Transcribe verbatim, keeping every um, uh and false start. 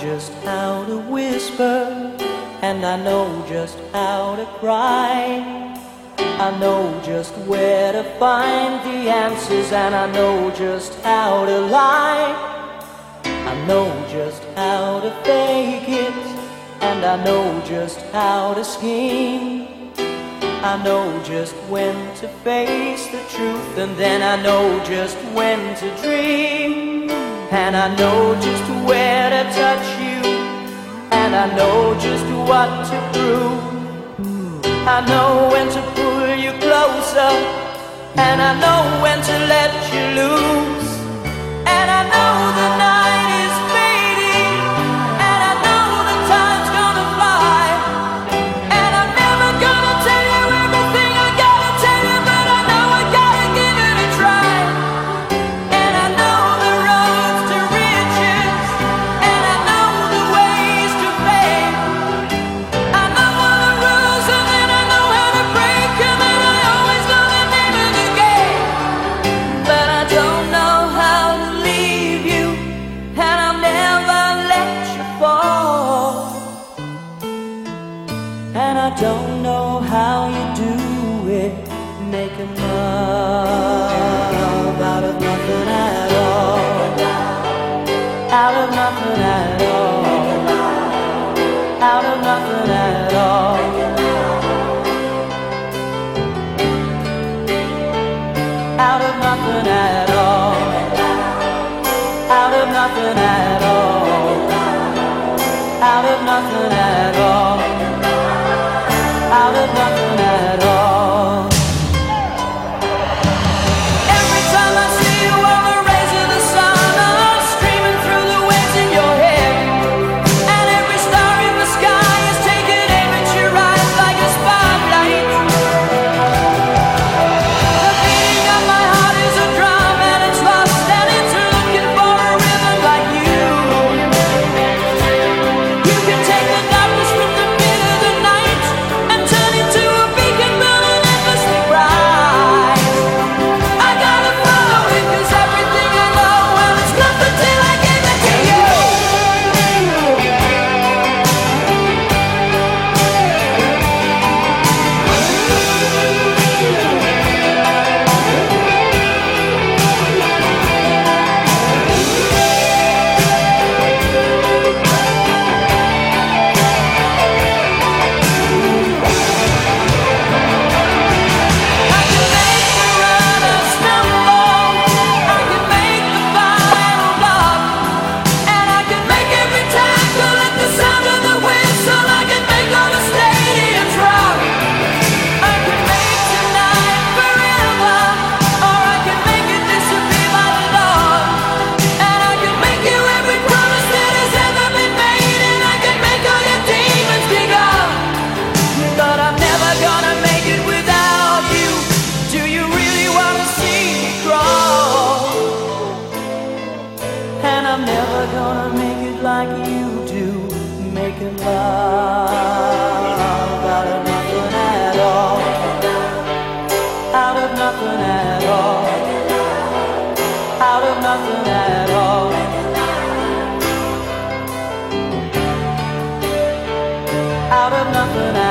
just how to whisper, and I know just how to cry. I know just where to find the answers, and I know just how to lie. I know just how to fake it, and I know just how to scheme. I know just when to face the truth, and then I know just when to dream. And I know just where to touch you, and I know just what to prove. I know when to pull you closer, and I know when to let you loose. And I know the night is fading, and I know the time's gonna fly. And I'm never gonna tell you everything I gotta tell you, but I know I gotta give it a try. And I know the roads to riches, and I know the ways to fame. I know all the rules, and then I know how to break them, and I always know the name of the game. But I don't know how to leave you, and I'll never let you fall. And I don't know how you do it, making love out of nothing at all. Out of nothing at all. Out of nothing at all. Out of nothing at all. Out of nothing at all. Out of nothing at all. Out of nothing at all. Every time I see you on the rays of the sun, I'm streaming through the waves in your head. And every star in the sky is taking aim at your eyes like a spotlight. The beating of my heart is a drum, and it's lost, and it's looking for a rhythm like you. You can take the darkness from the pit of the night and turn it to a beacon burning endlessly bright. I gotta follow it, 'cause everything I know, well, it's nothing till I give it to you. I can make the runner stumble, I can make the final block, and I can make every tackle at the sound of the whistle. I can make all the stadiums rock. I can make tonight forever, or I can make it disappear by the dawn. And I can make you every promise that has ever been made, and I can make all your demons be gone. But I'm never gonna make it without you. Do you really wanna see me crawl? And I'm never gonna make it like you do, making love out of nothing at all. Out of nothing at all. Out of nothing at all. Out of nothing at all.